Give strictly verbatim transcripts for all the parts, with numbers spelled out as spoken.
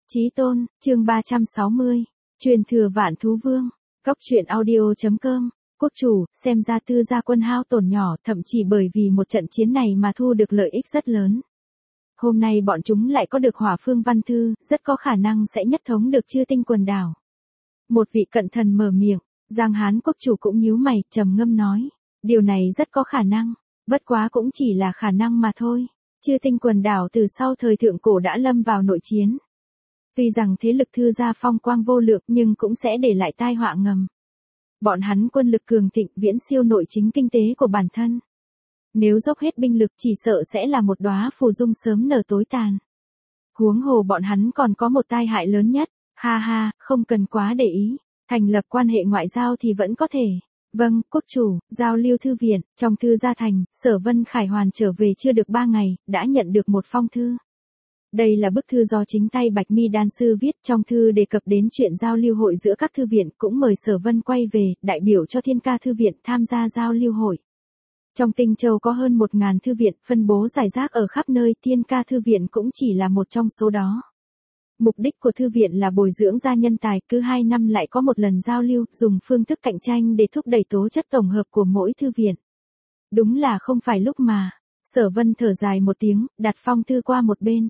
Chí tôn, chương ba trăm sáu mươi, truyền thừa vạn thú vương, cóc truyện audio.com, quốc chủ, xem ra Tư Gia quân hao tổn nhỏ thậm chỉ bởi vì một trận chiến này mà thu được lợi ích rất lớn. Hôm nay bọn chúng lại có được hỏa phương văn thư, rất có khả năng sẽ nhất thống được Chư Tinh quần đảo. Một vị cận thần mở miệng, Giang Hán quốc chủ cũng nhíu mày, trầm ngâm nói, điều này rất có khả năng, bất quá cũng chỉ là khả năng mà thôi. Chư Tinh quần đảo từ sau thời thượng cổ đã lâm vào nội chiến. Tuy rằng thế lực Thư gia phong quang vô lượng nhưng cũng sẽ để lại tai họa ngầm. Bọn hắn quân lực cường thịnh viễn siêu nội chính kinh tế của bản thân. Nếu dốc hết binh lực chỉ sợ sẽ là một đóa phù dung sớm nở tối tàn. Huống hồ bọn hắn còn có một tai hại lớn nhất, ha ha, không cần quá để ý, thành lập quan hệ ngoại giao thì vẫn có thể. Vâng, quốc chủ, giao lưu thư viện, trong Thư gia thành, Sở Vân Khải Hoàn trở về chưa được ba ngày, đã nhận được một phong thư. Đây là bức thư do chính tay Bạch Mi đan sư viết, trong thư đề cập đến chuyện giao lưu hội giữa các thư viện, cũng mời Sở Vân quay về, đại biểu cho Thiên Ca thư viện tham gia giao lưu hội. Trong Tinh Châu có hơn một ngàn thư viện, phân bố rải rác ở khắp nơi, Thiên Ca thư viện cũng chỉ là một trong số đó. Mục đích của thư viện là bồi dưỡng ra nhân tài, cứ hai năm lại có một lần giao lưu, dùng phương thức cạnh tranh để thúc đẩy tố chất tổng hợp của mỗi thư viện. Đúng là không phải lúc mà. Sở Vân thở dài một tiếng, đặt phong thư qua một bên.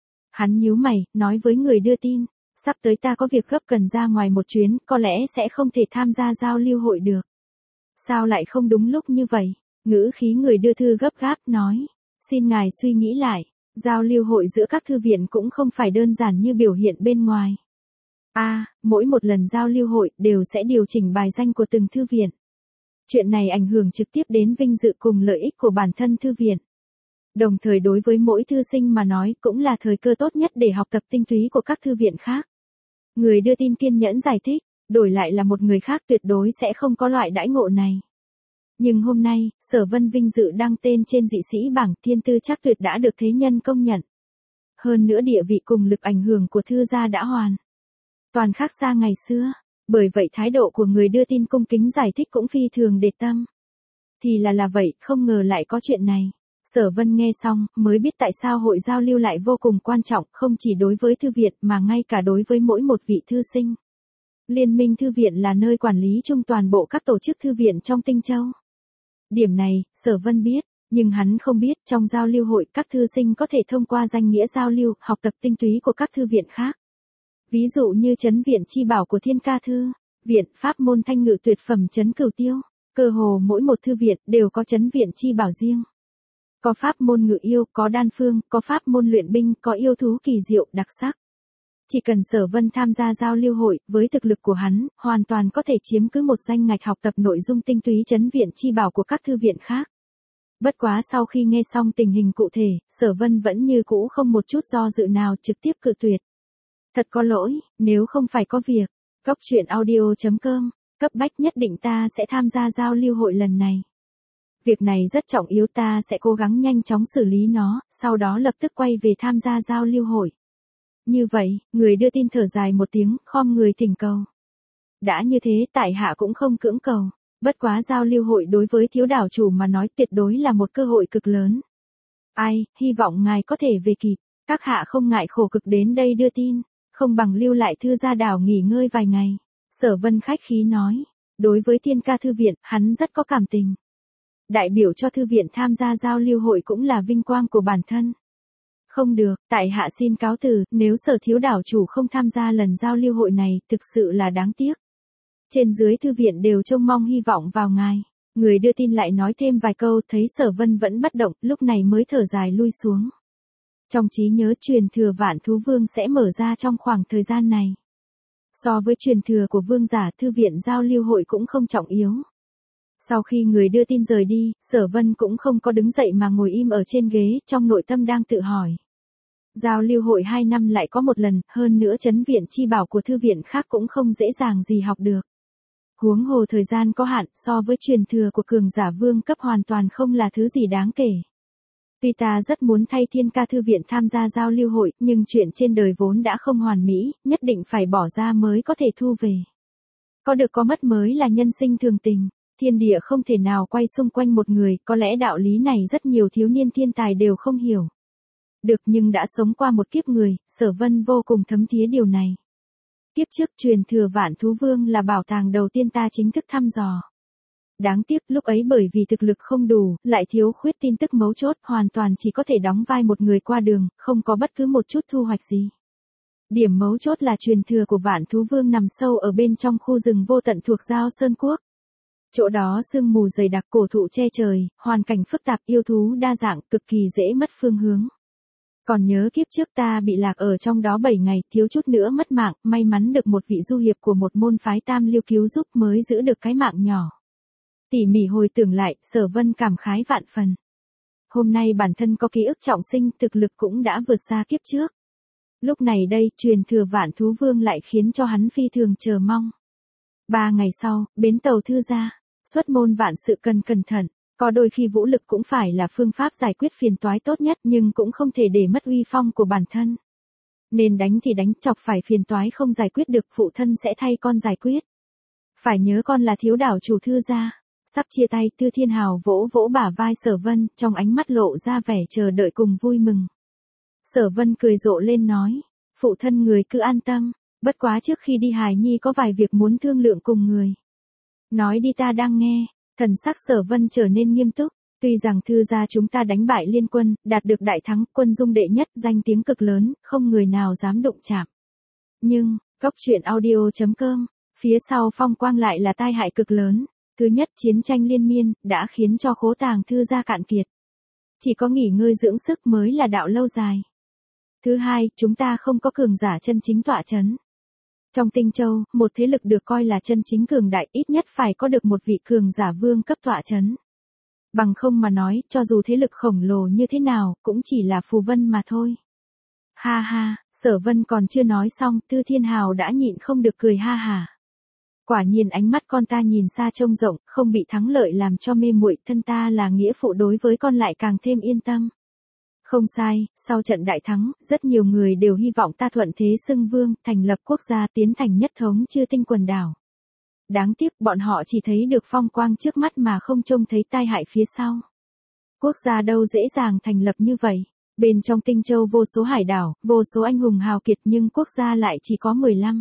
Hắn nhíu mày, nói với người đưa tin, sắp tới ta có việc gấp cần ra ngoài một chuyến, có lẽ sẽ không thể tham gia giao lưu hội được. Sao lại không đúng lúc như vậy? Ngữ khí người đưa thư gấp gáp nói, xin ngài suy nghĩ lại, giao lưu hội giữa các thư viện cũng không phải đơn giản như biểu hiện bên ngoài. A, à, mỗi một lần giao lưu hội đều sẽ điều chỉnh bài danh của từng thư viện. Chuyện này ảnh hưởng trực tiếp đến vinh dự cùng lợi ích của bản thân thư viện. Đồng thời đối với mỗi thư sinh mà nói cũng là thời cơ tốt nhất để học tập tinh túy của các thư viện khác. Người đưa tin kiên nhẫn giải thích, đổi lại là một người khác tuyệt đối sẽ không có loại đãi ngộ này. Nhưng hôm nay, Sở Vân vinh dự đăng tên trên dị sĩ bảng, thiên tư chắc tuyệt đã được thế nhân công nhận. Hơn nữa địa vị cùng lực ảnh hưởng của thư gia đã hoàn toàn khác xa ngày xưa, bởi vậy thái độ của người đưa tin cung kính giải thích cũng phi thường để tâm. Thì là là vậy, không ngờ lại có chuyện này. Sở Vân nghe xong, mới biết tại sao hội giao lưu lại vô cùng quan trọng, không chỉ đối với thư viện mà ngay cả đối với mỗi một vị thư sinh. Liên minh thư viện là nơi quản lý chung toàn bộ các tổ chức thư viện trong Tinh Châu. Điểm này, Sở Vân biết, nhưng hắn không biết trong giao lưu hội các thư sinh có thể thông qua danh nghĩa giao lưu, học tập tinh túy của các thư viện khác. Ví dụ như Trấn viện chi bảo của Thiên Ca thư viện, pháp môn thanh ngự tuyệt phẩm Trấn Cửu Tiêu, cơ hồ mỗi một thư viện đều có Trấn viện chi bảo riêng. Có pháp môn ngự yêu, có đan phương, có pháp môn luyện binh, có yêu thú kỳ diệu, đặc sắc. Chỉ cần Sở Vân tham gia giao lưu hội, với thực lực của hắn, hoàn toàn có thể chiếm cứ một danh ngạch học tập nội dung tinh túy trấn viện chi bảo của các thư viện khác. Bất quá sau khi nghe xong tình hình cụ thể, Sở Vân vẫn như cũ không một chút do dự nào trực tiếp cự tuyệt. Thật có lỗi, nếu không phải có việc, cóc truyện audio.com, cấp bách nhất định ta sẽ tham gia giao lưu hội lần này. Việc này rất trọng yếu, ta sẽ cố gắng nhanh chóng xử lý nó, sau đó lập tức quay về tham gia giao lưu hội. Như vậy, người đưa tin thở dài một tiếng, khom người thỉnh cầu. Đã như thế, tại hạ cũng không cưỡng cầu. Bất quá giao lưu hội đối với thiếu đảo chủ mà nói tuyệt đối là một cơ hội cực lớn. Ai, hy vọng ngài có thể về kịp. Các hạ không ngại khổ cực đến đây đưa tin, không bằng lưu lại Thư gia đảo nghỉ ngơi vài ngày. Sở Vân khách khí nói, đối với Thiên Ca thư viện, hắn rất có cảm tình. Đại biểu cho thư viện tham gia giao lưu hội cũng là vinh quang của bản thân. Không được, tại hạ xin cáo từ, nếu Sở thiếu đảo chủ không tham gia lần giao lưu hội này, thực sự là đáng tiếc. Trên dưới thư viện đều trông mong hy vọng vào ngài. Người đưa tin lại nói thêm vài câu, thấy Sở Vân vẫn bất động, lúc này mới thở dài lui xuống. Trong trí nhớ truyền thừa vạn thú vương sẽ mở ra trong khoảng thời gian này. So với truyền thừa của vương giả, thư viện giao lưu hội cũng không trọng yếu. Sau khi người đưa tin rời đi, Sở Vân cũng không có đứng dậy mà ngồi im ở trên ghế, trong nội tâm đang tự hỏi. Giao lưu hội hai năm lại có một lần, hơn nữa trấn viện chi bảo của thư viện khác cũng không dễ dàng gì học được. Huống hồ thời gian có hạn, so với truyền thừa của cường giả vương cấp hoàn toàn không là thứ gì đáng kể. Tuy ta rất muốn thay Thiên Ca thư viện tham gia giao lưu hội, nhưng chuyện trên đời vốn đã không hoàn mỹ, nhất định phải bỏ ra mới có thể thu về. Có được có mất mới là nhân sinh thường tình. Thiên địa không thể nào quay xung quanh một người, có lẽ đạo lý này rất nhiều thiếu niên thiên tài đều không hiểu. Được, nhưng đã sống qua một kiếp người, Sở Vân vô cùng thấm thía điều này. Kiếp trước truyền thừa Vạn Thú Vương là bảo tàng đầu tiên ta chính thức thăm dò. Đáng tiếc lúc ấy bởi vì thực lực không đủ, lại thiếu khuyết tin tức mấu chốt, hoàn toàn chỉ có thể đóng vai một người qua đường, không có bất cứ một chút thu hoạch gì. Điểm mấu chốt là truyền thừa của Vạn Thú Vương nằm sâu ở bên trong khu rừng vô tận thuộc Giao Sơn Quốc. Chỗ đó sương mù dày đặc, cổ thụ che trời, hoàn cảnh phức tạp, yêu thú đa dạng, cực kỳ dễ mất phương hướng. Còn nhớ kiếp trước ta bị lạc ở trong đó bảy ngày, thiếu chút nữa mất mạng, may mắn được một vị du hiệp của một môn phái Tam Liêu cứu giúp mới giữ được cái mạng nhỏ. Tỉ mỉ hồi tưởng lại, Sở Vân cảm khái vạn phần. Hôm nay bản thân có ký ức trọng sinh, thực lực cũng đã vượt xa kiếp trước. Lúc này đây, truyền thừa Vạn Thú Vương lại khiến cho hắn phi thường chờ mong. Ba ngày sau, bến tàu Thư gia, xuất môn vạn sự cần cẩn thận, có đôi khi vũ lực cũng phải là phương pháp giải quyết phiền toái tốt nhất, nhưng cũng không thể để mất uy phong của bản thân. Nên đánh thì đánh, chọc phải phiền toái không giải quyết được, phụ thân sẽ thay con giải quyết. Phải nhớ con là thiếu đảo chủ Thư gia. Sắp chia tay, Tư Thiên Hào vỗ vỗ bả vai Sở Vân, trong ánh mắt lộ ra vẻ chờ đợi cùng vui mừng. Sở Vân cười rộ lên nói, phụ thân người cứ an tâm, bất quá trước khi đi Hải Nhi có vài việc muốn thương lượng cùng người. Nói đi, ta đang nghe. Thần sắc Sở Vân trở nên nghiêm túc, tuy rằng Thư gia chúng ta đánh bại liên quân, đạt được đại thắng, quân dung đệ nhất, danh tiếng cực lớn, không người nào dám đụng chạm. Nhưng, Cốc truyện audio chấm com, phía sau phong quang lại là tai hại cực lớn. Thứ nhất, chiến tranh liên miên, đã khiến cho khố tàng Thư gia cạn kiệt. Chỉ có nghỉ ngơi dưỡng sức mới là đạo lâu dài. Thứ hai, chúng ta không có cường giả chân chính tọa chấn. Trong Tinh Châu, một thế lực được coi là chân chính cường đại, ít nhất phải có được một vị cường giả vương cấp tọa chấn. Bằng không mà nói, cho dù thế lực khổng lồ như thế nào, cũng chỉ là phù vân mà thôi. Ha ha, Sở Vân còn chưa nói xong, Tư Thiên Hào đã nhịn không được cười ha hả. Quả nhiên ánh mắt con ta nhìn xa trông rộng, không bị thắng lợi làm cho mê muội, thân ta là nghĩa phụ đối với con lại càng thêm yên tâm. Không sai, sau trận đại thắng, rất nhiều người đều hy vọng ta thuận thế xưng vương, thành lập quốc gia, tiến thành nhất thống Chư Tinh quần đảo. Đáng tiếc bọn họ chỉ thấy được phong quang trước mắt mà không trông thấy tai hại phía sau. Quốc gia đâu dễ dàng thành lập như vậy. Bên trong Tinh Châu vô số hải đảo, vô số anh hùng hào kiệt, nhưng quốc gia lại chỉ có mười lăm.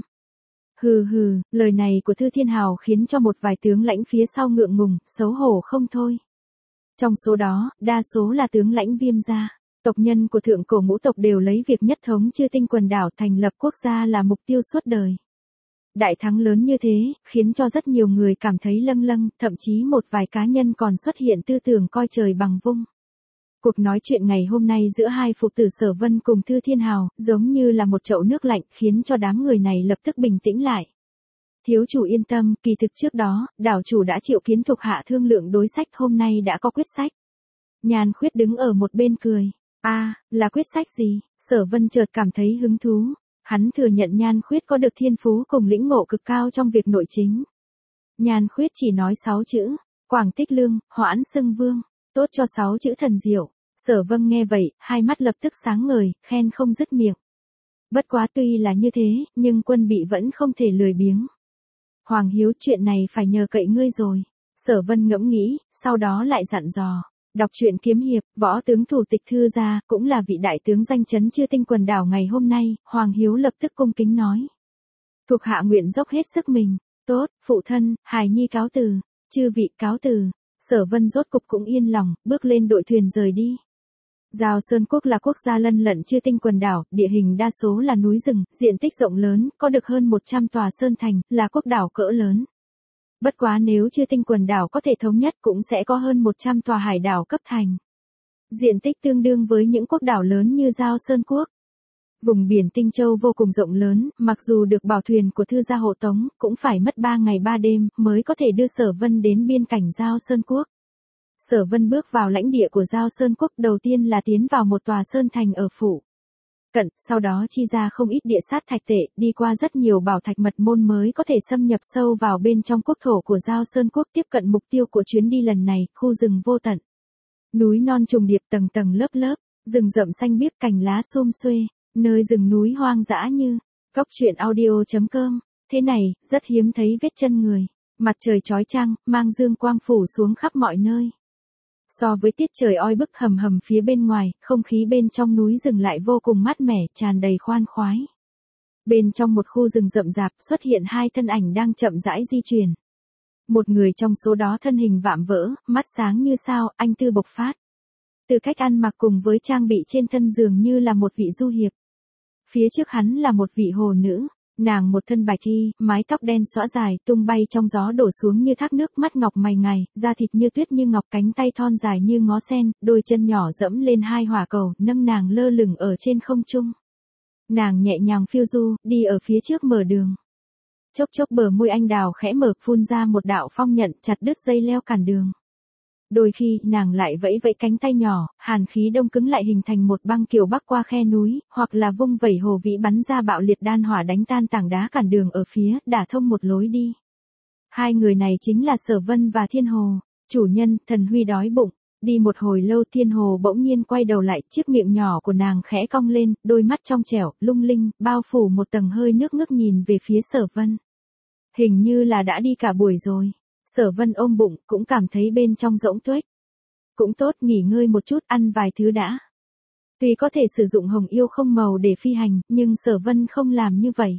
Hừ hừ, lời này của Thư Thiên Hào khiến cho một vài tướng lãnh phía sau ngượng ngùng, xấu hổ không thôi. Trong số đó, đa số là tướng lãnh Viêm gia. Tộc nhân của thượng cổ ngũ tộc đều lấy việc nhất thống Chư Tinh quần đảo, thành lập quốc gia là mục tiêu suốt đời. Đại thắng lớn như thế, khiến cho rất nhiều người cảm thấy lâng lâng, thậm chí một vài cá nhân còn xuất hiện tư tưởng coi trời bằng vung. Cuộc nói chuyện ngày hôm nay giữa hai phụ tử Sở Vân cùng Thư Thiên Hào, giống như là một chậu nước lạnh, khiến cho đám người này lập tức bình tĩnh lại. Thiếu chủ yên tâm, kỳ thực trước đó, đảo chủ đã triệu kiến thuộc hạ thương lượng đối sách, hôm nay đã có quyết sách. Nhan Khuyết đứng ở một bên cười. A, à, là quyết sách gì? Sở Vân chợt cảm thấy hứng thú. Hắn thừa nhận Nhan Khuyết có được thiên phú cùng lĩnh ngộ cực cao trong việc nội chính. Nhan Khuyết chỉ nói sáu chữ, Quảng Tích Lương, hoãn xưng vương, tốt cho sáu chữ thần diệu. Sở Vân nghe vậy, hai mắt lập tức sáng ngời, khen không dứt miệng. Bất quá tuy là như thế, nhưng Quân Bị vẫn không thể lười biếng. Hoàng Hiếu, chuyện này phải nhờ cậy ngươi rồi. Sở Vân ngẫm nghĩ, sau đó lại dặn dò. Đọc truyện kiếm hiệp, võ tướng thủ tịch Thư gia, cũng là vị đại tướng danh chấn Chư Tinh quần đảo ngày hôm nay, Hoàng Hiếu lập tức cung kính nói. Thuộc hạ nguyện dốc hết sức mình. Tốt, phụ thân, hài nhi cáo từ. Chư vị cáo từ. Sở Vân rốt cục cũng yên lòng, bước lên đội thuyền rời đi. Giao Sơn Quốc là quốc gia lân lận Chư Tinh quần đảo, địa hình đa số là núi rừng, diện tích rộng lớn, có được hơn một trăm tòa sơn thành, là quốc đảo cỡ lớn. Bất quá nếu Chư Tinh quần đảo có thể thống nhất cũng sẽ có hơn một trăm tòa hải đảo cấp thành. Diện tích tương đương với những quốc đảo lớn như Giao Sơn Quốc. Vùng biển Tinh Châu vô cùng rộng lớn, mặc dù được bảo thuyền của Thư gia hộ tống, cũng phải mất ba ngày ba đêm mới có thể đưa Sở Vân đến biên cảnh Giao Sơn Quốc. Sở Vân bước vào lãnh địa của Giao Sơn Quốc, đầu tiên là tiến vào một tòa sơn thành ở phủ cận, sau đó chi ra không ít địa sát thạch tệ, đi qua rất nhiều bảo thạch mật môn mới có thể xâm nhập sâu vào bên trong quốc thổ của Giao Sơn Quốc, tiếp cận mục tiêu của chuyến đi lần này, khu rừng vô tận. Núi non trùng điệp, tầng tầng lớp lớp, rừng rậm xanh biếc, cành lá sum xuê, nơi rừng núi hoang dã như Cốc truyện audio chấm com. Thế này, rất hiếm thấy vết chân người. Mặt trời chói chang, mang dương quang phủ xuống khắp mọi nơi. So với tiết trời oi bức hầm hầm phía bên ngoài, không khí bên trong núi rừng lại vô cùng mát mẻ, tràn đầy khoan khoái. Bên trong một khu rừng rậm rạp xuất hiện hai thân ảnh đang chậm rãi di chuyển. Một người trong số đó thân hình vạm vỡ, mắt sáng như sao, anh tư bộc phát. Từ cách ăn mặc cùng với trang bị trên thân dường như là một vị du hiệp. Phía trước hắn là một vị hồ nữ, nàng một thân bạch y, mái tóc đen xõa dài, tung bay trong gió đổ xuống như thác nước, mắt ngọc mày ngài, da thịt như tuyết như ngọc, cánh tay thon dài như ngó sen, đôi chân nhỏ dẫm lên hai hỏa cầu, nâng nàng lơ lửng ở trên không trung. Nàng nhẹ nhàng phiêu du, đi ở phía trước mở đường. Chốc chốc bờ môi anh đào khẽ mở, phun ra một đạo phong nhận, chặt đứt dây leo cản đường. Đôi khi, nàng lại vẫy vẫy cánh tay nhỏ, hàn khí đông cứng lại hình thành một băng kiều bắc qua khe núi, hoặc là vung vẩy hồ vĩ bắn ra bạo liệt đan hỏa đánh tan tảng đá cản đường ở phía, đả thông một lối đi. Hai người này chính là Sở Vân và Thiên Hồ. Chủ nhân, Thần Huy đói bụng. Đi một hồi lâu Thiên Hồ bỗng nhiên quay đầu lại, chiếc miệng nhỏ của nàng khẽ cong lên, đôi mắt trong trẻo, lung linh, bao phủ một tầng hơi nước ngước nhìn về phía Sở Vân. Hình như là đã đi cả buổi rồi. Sở Vân ôm bụng, cũng cảm thấy bên trong rỗng tuếch. Cũng tốt, nghỉ ngơi một chút, ăn vài thứ đã. Tuy có thể sử dụng hồng yêu không màu để phi hành, nhưng Sở Vân không làm như vậy.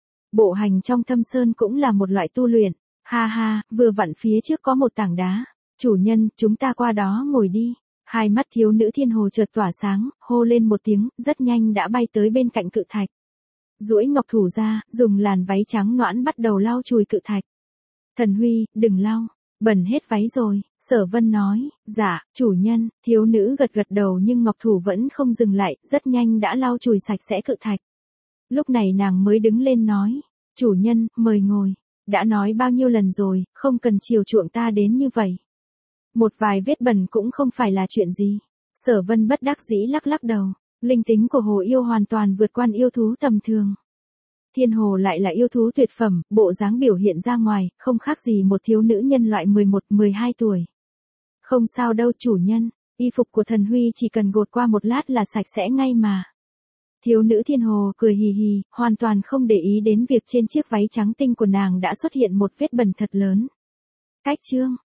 Bộ hành trong thâm sơn cũng là một loại tu luyện. Ha ha, vừa vặn phía trước có một tảng đá. Chủ nhân, chúng ta qua đó ngồi đi. Hai mắt thiếu nữ Thiên Hồ chợt tỏa sáng, hô lên một tiếng, rất nhanh đã bay tới bên cạnh cự thạch. Duỗi ngọc thủ ra, dùng làn váy trắng nõn bắt đầu lau chùi cự thạch. Thần Huy, đừng lau, bẩn hết váy rồi, Sở Vân nói. Dạ, chủ nhân. Thiếu nữ gật gật đầu nhưng ngọc thủ vẫn không dừng lại, rất nhanh đã lau chùi sạch sẽ cự thạch. Lúc này nàng mới đứng lên nói, chủ nhân, mời ngồi. Đã nói bao nhiêu lần rồi, không cần chiều chuộng ta đến như vậy. Một vài vết bẩn cũng không phải là chuyện gì. Sở Vân bất đắc dĩ lắc lắc đầu, linh tính của hồ yêu hoàn toàn vượt qua yêu thú tầm thường. Thiên Hồ lại là yêu thú tuyệt phẩm, bộ dáng biểu hiện ra ngoài, không khác gì một thiếu nữ nhân loại mười một mười hai tuổi. Không sao đâu chủ nhân, y phục của Thần Huy chỉ cần gột qua một lát là sạch sẽ ngay mà. Thiếu nữ Thiên Hồ cười hì hì, hoàn toàn không để ý đến việc trên chiếc váy trắng tinh của nàng đã xuất hiện một vết bẩn thật lớn. Cách chương